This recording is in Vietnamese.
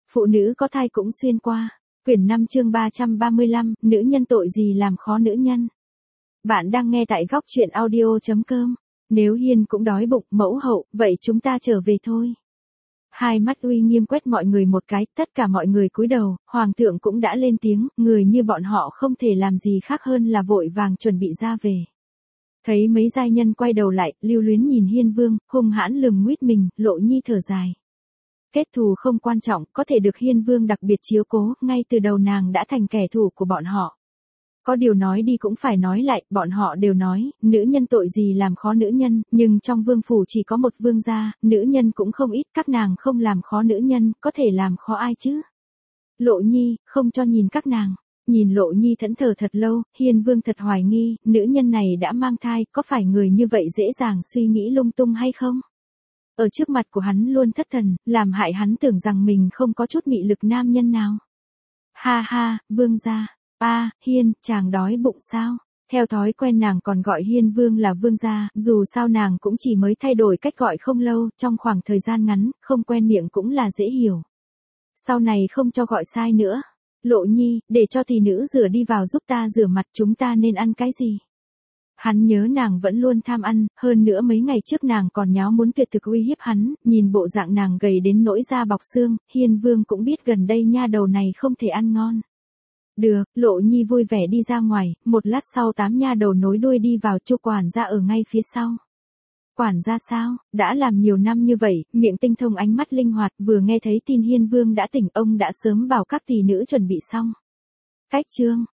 Phụ nữ có thai cũng xuyên qua. Quyển 5 chương 335, nữ nhân tội gì làm khó nữ nhân. Bạn đang nghe tại góc truyện audio.com. Nếu Hiên cũng đói bụng, mẫu hậu, vậy chúng ta trở về thôi. Hai mắt uy nghiêm quét mọi người một cái, tất cả mọi người cúi đầu, hoàng thượng cũng đã lên tiếng, người như bọn họ không thể làm gì khác hơn là vội vàng chuẩn bị ra về. Thấy mấy giai nhân quay đầu lại, lưu luyến nhìn Hiên Vương, hung hãn lườm nguyết mình, Lộ Nhi thở dài. Kết thù không quan trọng, có thể được Hiên Vương đặc biệt chiếu cố, ngay từ đầu nàng đã thành kẻ thù của bọn họ. Có điều nói đi cũng phải nói lại, bọn họ đều nói, nữ nhân tội gì làm khó nữ nhân, nhưng trong vương phủ chỉ có một vương gia, nữ nhân cũng không ít, các nàng không làm khó nữ nhân, có thể làm khó ai chứ? Lộ Nhi, không cho nhìn các nàng. Nhìn Lộ Nhi thẫn thờ thật lâu, Hiên Vương thật hoài nghi, nữ nhân này đã mang thai, có phải người như vậy dễ dàng suy nghĩ lung tung hay không? Ở trước mặt của hắn luôn thất thần, làm hại hắn tưởng rằng mình không có chút mị lực nam nhân nào. Ha ha, Vương gia. Hiên, chàng đói bụng sao? Theo thói quen nàng còn gọi Hiên Vương là Vương gia, dù sao nàng cũng chỉ mới thay đổi cách gọi không lâu, trong khoảng thời gian ngắn, không quen miệng cũng là dễ hiểu. Sau này không cho gọi sai nữa. Lộ Nhi, để cho tỷ nữ rửa đi vào giúp ta rửa mặt, chúng ta nên ăn cái gì? Hắn nhớ nàng vẫn luôn tham ăn, hơn nữa mấy ngày trước nàng còn nháo muốn tuyệt thực uy hiếp hắn, nhìn bộ dạng nàng gầy đến nỗi da bọc xương, Hiên Vương cũng biết gần đây nha đầu này không thể ăn ngon. Được, Lộ Nhi vui vẻ đi ra ngoài, một lát sau 8 nha đầu nối đuôi đi vào, Chu quản gia ở ngay phía sau. Quản gia sao, đã làm nhiều năm như vậy, miệng tinh thông ánh mắt linh hoạt, vừa nghe thấy tin Hiên Vương đã tỉnh, ông đã sớm bảo các tỷ nữ chuẩn bị xong. Cách chương,